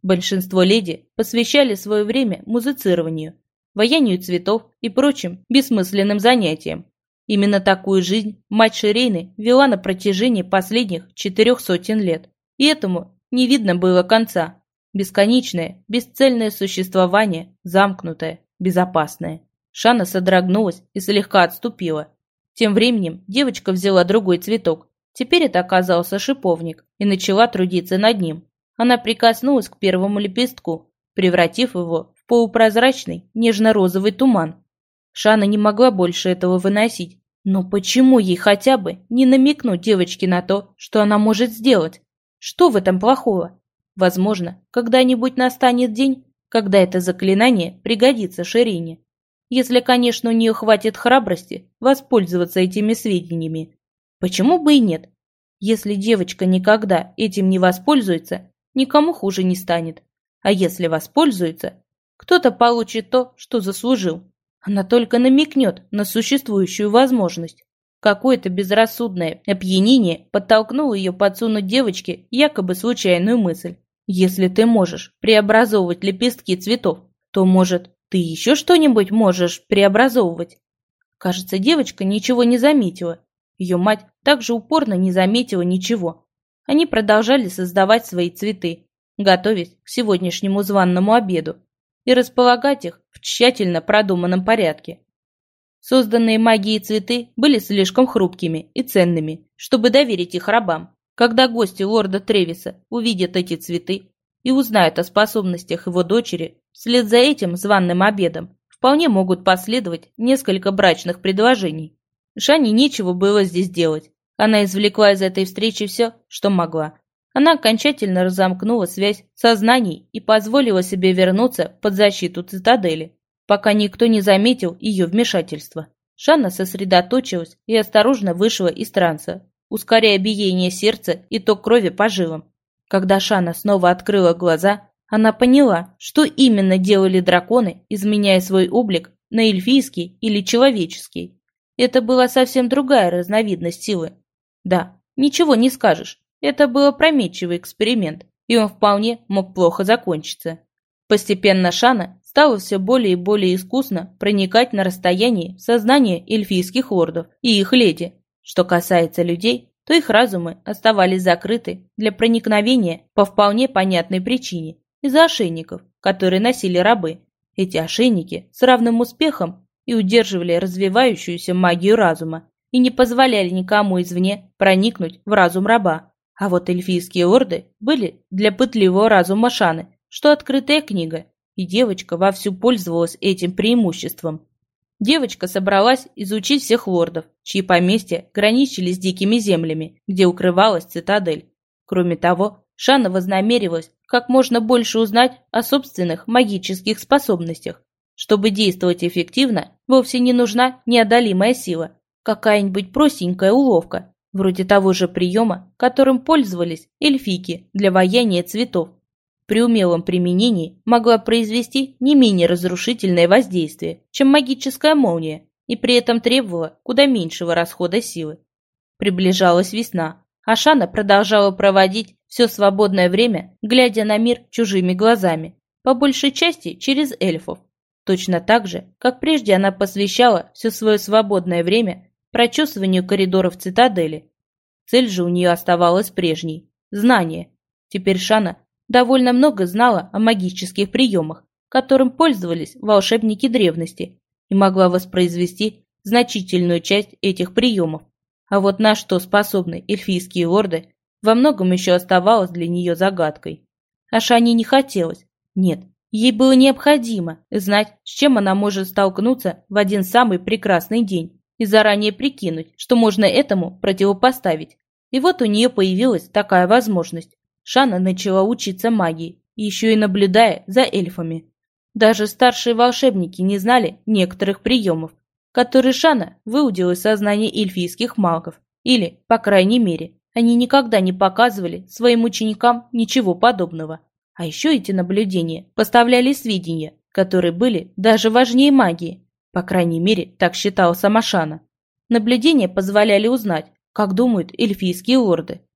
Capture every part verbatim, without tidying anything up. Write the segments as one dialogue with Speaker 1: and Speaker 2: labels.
Speaker 1: Большинство леди посвящали свое время музицированию, ваянию цветов и прочим бессмысленным занятиям. Именно такую жизнь мать Ширейны вела на протяжении последних четырех сотен лет. И этому не видно было конца. Бесконечное, бесцельное существование, замкнутое, безопасное. Шана содрогнулась и слегка отступила. Тем временем девочка взяла другой цветок. Теперь это оказался шиповник, и начала трудиться над ним. Она прикоснулась к первому лепестку, превратив его в полупрозрачный, нежно-розовый туман. Шана не могла больше этого выносить. Но почему ей хотя бы не намекнуть девочке на то, что она может сделать? Что в этом плохого? Возможно, когда-нибудь настанет день, когда это заклинание пригодится Ширине. Если, конечно, у нее хватит храбрости воспользоваться этими сведениями. Почему бы и нет? Если девочка никогда этим не воспользуется, никому хуже не станет. А если воспользуется, кто-то получит то, что заслужил. Она только намекнет на существующую возможность. Какое-то безрассудное опьянение подтолкнуло ее подсунуть девочке якобы случайную мысль. Если ты можешь преобразовывать лепестки цветов, то, может, ты еще что-нибудь можешь преобразовывать? Кажется, девочка ничего не заметила. Ее мать также упорно не заметила ничего. Они продолжали создавать свои цветы, готовясь к сегодняшнему званному обеду, и располагать их в тщательно продуманном порядке. Созданные магией цветы были слишком хрупкими и ценными, чтобы доверить их рабам. Когда гости лорда Тревиса увидят эти цветы и узнают о способностях его дочери, вслед за этим званым обедом вполне могут последовать несколько брачных предложений. Шане нечего было здесь делать. Она извлекла из этой встречи все, что могла. Она окончательно разомкнула связь сознаний и позволила себе вернуться под защиту цитадели, пока никто не заметил ее вмешательства. Шана сосредоточилась и осторожно вышла из транса, ускоряя биение сердца и ток крови по жилам. Когда Шана снова открыла глаза, она поняла, что именно делали драконы, изменяя свой облик на эльфийский или человеческий. Это была совсем другая разновидность силы. Да, ничего не скажешь, это был опрометчивый эксперимент, и он вполне мог плохо закончиться. Постепенно Шана стала все более и более искусно проникать на расстоянии в сознание эльфийских лордов и их леди. Что касается людей, то их разумы оставались закрыты для проникновения по вполне понятной причине из-за ошейников, которые носили рабы. Эти ошейники с равным успехом и удерживали развивающуюся магию разума и не позволяли никому извне проникнуть в разум раба. А вот эльфийские лорды были для пытливого разума Шаны, что открытая книга, и девочка вовсю пользовалась этим преимуществом. Девочка собралась изучить всех лордов, чьи поместья граничили с дикими землями, где укрывалась цитадель. Кроме того, Шана вознамерилась как можно больше узнать о собственных магических способностях. Чтобы действовать эффективно, вовсе не нужна неодолимая сила, какая-нибудь простенькая уловка, вроде того же приема, которым пользовались эльфийки для ваяния цветов. При умелом применении могла произвести не менее разрушительное воздействие, чем магическая молния, и при этом требовала куда меньшего расхода силы. Приближалась весна, а Шана продолжала проводить все свободное время, глядя на мир чужими глазами, по большей части через эльфов. Точно так же, как прежде она посвящала все свое свободное время прочесыванию коридоров цитадели. Цель же у нее оставалась прежней – знание. Теперь Шана довольно много знала о магических приемах, которым пользовались волшебники древности, и могла воспроизвести значительную часть этих приемов. А вот на что способны эльфийские лорды, во многом еще оставалось для нее загадкой. А Шане не хотелось. Нет, ей было необходимо знать, с чем она может столкнуться в один самый прекрасный день, и заранее прикинуть, что можно этому противопоставить. И вот у нее появилась такая возможность. Шана начала учиться магии, еще и наблюдая за эльфами. Даже старшие волшебники не знали некоторых приемов, которые Шана выудила из сознания эльфийских магов, или, по крайней мере, они никогда не показывали своим ученикам ничего подобного. А еще эти наблюдения поставляли сведения, которые были даже важнее магии. По крайней мере, так считала сама Шана. Наблюдения позволяли узнать, как думают эльфийские лорды.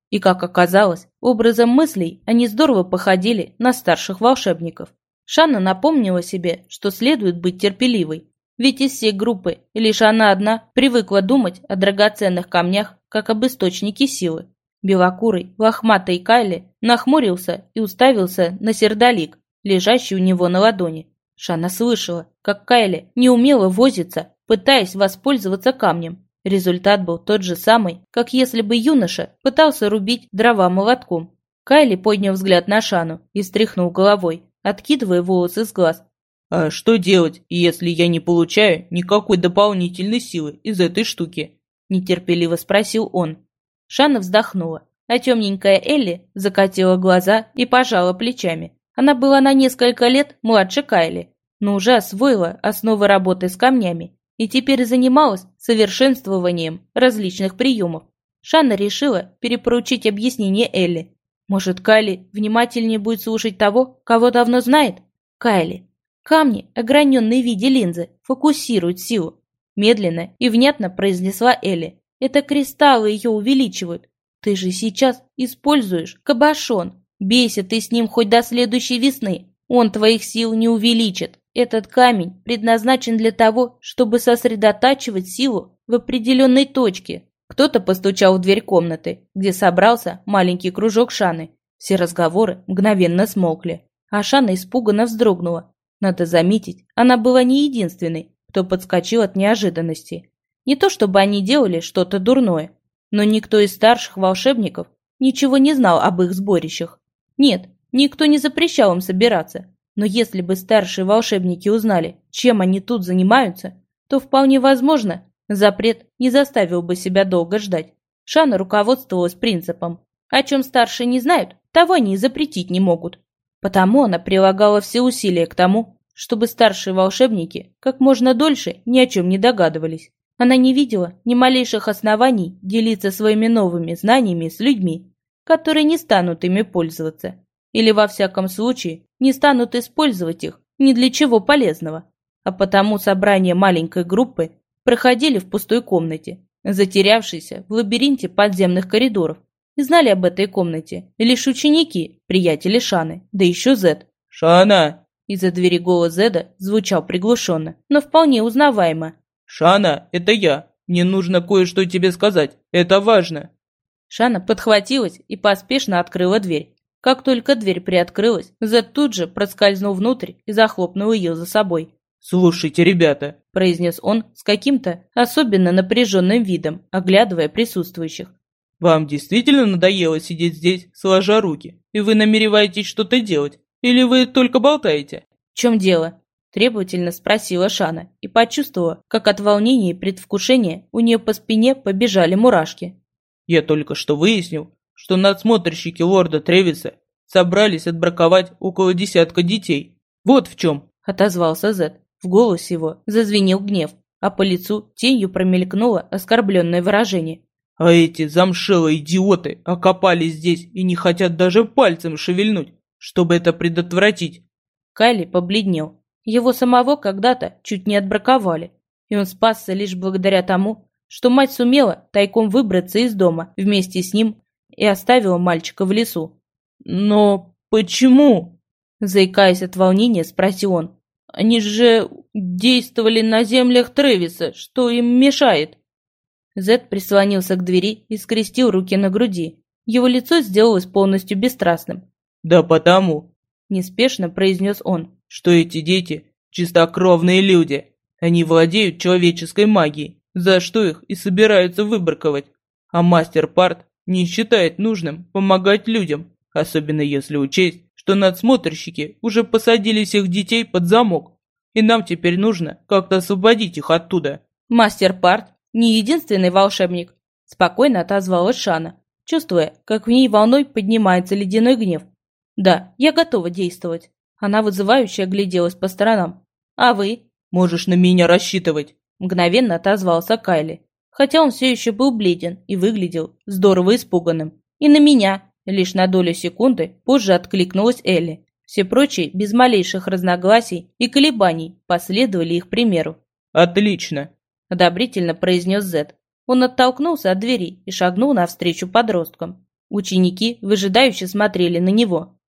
Speaker 1: И, как оказалось, образом мыслей они здорово походили на старших волшебников. Шанна напомнила себе, что следует быть терпеливой, ведь из всей группы лишь она одна привыкла думать о драгоценных камнях как об источнике силы. Белокурый, лохматый Кайли нахмурился и уставился на сердолик, лежащий у него на ладони. Шанна слышала, как Кайли неумело возится, пытаясь воспользоваться камнем. Результат был тот же самый, как если бы юноша пытался рубить дрова молотком. Кайли поднял взгляд на Шанну и встряхнул головой, откидывая волосы с глаз.
Speaker 2: «А что делать, если я не получаю никакой дополнительной силы из этой штуки?» – нетерпеливо спросил он.
Speaker 1: Шанна вздохнула, а темненькая Элли закатила глаза и пожала плечами. Она была на несколько лет младше Кайли, но уже освоила основы работы с камнями и теперь занималась совершенствованием различных приемов. Шанна решила перепоручить объяснение Элли. Может, Кайли внимательнее будет слушать того, кого давно знает? Кайли. Камни, ограненные в виде линзы, фокусируют силу. Медленно и внятно произнесла Элли. Это кристаллы ее увеличивают. Ты же сейчас используешь кабошон. Бейся ты с ним хоть до следующей весны. Он твоих сил не увеличит. Этот камень предназначен для того, чтобы сосредотачивать силу в определенной точке. Кто-то постучал в дверь комнаты, где собрался маленький кружок Шаны. Все разговоры мгновенно смолкли, а Шана испуганно вздрогнула. Надо заметить, она была не единственной, кто подскочил от неожиданности. Не то чтобы они делали что-то дурное, но никто из старших волшебников ничего не знал об их сборищах. Нет, никто не запрещал им собираться. Но если бы старшие волшебники узнали, чем они тут занимаются, то вполне возможно, запрет не заставил бы себя долго ждать. Шана руководствовалась принципом: о чем старшие не знают, того они и запретить не могут. Потому она прилагала все усилия к тому, чтобы старшие волшебники как можно дольше ни о чем не догадывались. Она не видела ни малейших оснований делиться своими новыми знаниями с людьми, которые не станут ими пользоваться. Или, во всяком случае, не станут использовать их ни для чего полезного. А потому собрания маленькой группы проходили в пустой комнате, затерявшейся в лабиринте подземных коридоров. И знали об этой комнате лишь ученики, приятели Шаны, да еще Зед.
Speaker 2: «Шана!»
Speaker 1: Из-за двери голос Зеда звучал приглушенно, но вполне узнаваемо.
Speaker 2: «Шана, это я. Мне нужно кое-что тебе сказать. Это важно».
Speaker 1: Шана подхватилась и поспешно открыла дверь. Как только дверь приоткрылась, Зед тут же проскользнул внутрь и захлопнул ее за собой.
Speaker 2: «Слушайте, ребята», –
Speaker 1: произнес он с каким-то особенно напряженным видом, оглядывая присутствующих.
Speaker 2: «Вам действительно надоело сидеть здесь, сложа руки, и вы намереваетесь что-то делать? Или вы только болтаете?»
Speaker 1: «В чем дело?» – требовательно спросила Шана и почувствовала, как от волнения и предвкушения у нее по спине побежали мурашки.
Speaker 2: «Я только что выяснил, что надсмотрщики лорда Тревиса собрались отбраковать около десятка детей. Вот в чем», –
Speaker 1: отозвался Зед. В голосе его зазвенел гнев, а по лицу тенью промелькнуло оскорбленное выражение.
Speaker 2: «А эти замшелые идиоты окопались здесь и не хотят даже пальцем шевельнуть, чтобы это предотвратить».
Speaker 1: Кайли побледнел. Его самого когда-то чуть не отбраковали, и он спасся лишь благодаря тому, что мать сумела тайком выбраться из дома вместе с ним и оставила мальчика в лесу.
Speaker 2: «Но почему?»
Speaker 1: Заикаясь от волнения, спросил он. «Они же действовали на землях Тревиса, что им мешает?» Зед прислонился к двери и скрестил руки на груди. Его лицо сделалось полностью бесстрастным.
Speaker 2: «Да потому», –
Speaker 1: неспешно произнес он,
Speaker 2: – «что эти дети – чистокровные люди. Они владеют человеческой магией, за что их и собираются выбраковать. А мастер Парт не считает нужным помогать людям, особенно если учесть, что надсмотрщики уже посадили всех детей под замок, и нам теперь нужно как-то освободить их оттуда».
Speaker 1: «Мастер Парт не единственный волшебник», – спокойно отозвалась Шана, чувствуя, как в ней волной поднимается ледяной гнев. «Да, я готова действовать». Она вызывающе огляделась по сторонам. «А вы?»
Speaker 2: «Можешь на меня рассчитывать», –
Speaker 1: мгновенно отозвался Кайли, хотя он все еще был бледен и выглядел здорово испуганным. «И на меня!» Лишь на долю секунды позже откликнулась Элли. Все прочие, без малейших разногласий и колебаний, последовали их примеру.
Speaker 2: «Отлично!» –
Speaker 1: одобрительно произнес Зед. Он оттолкнулся от двери и шагнул навстречу подросткам. Ученики выжидающе смотрели на него.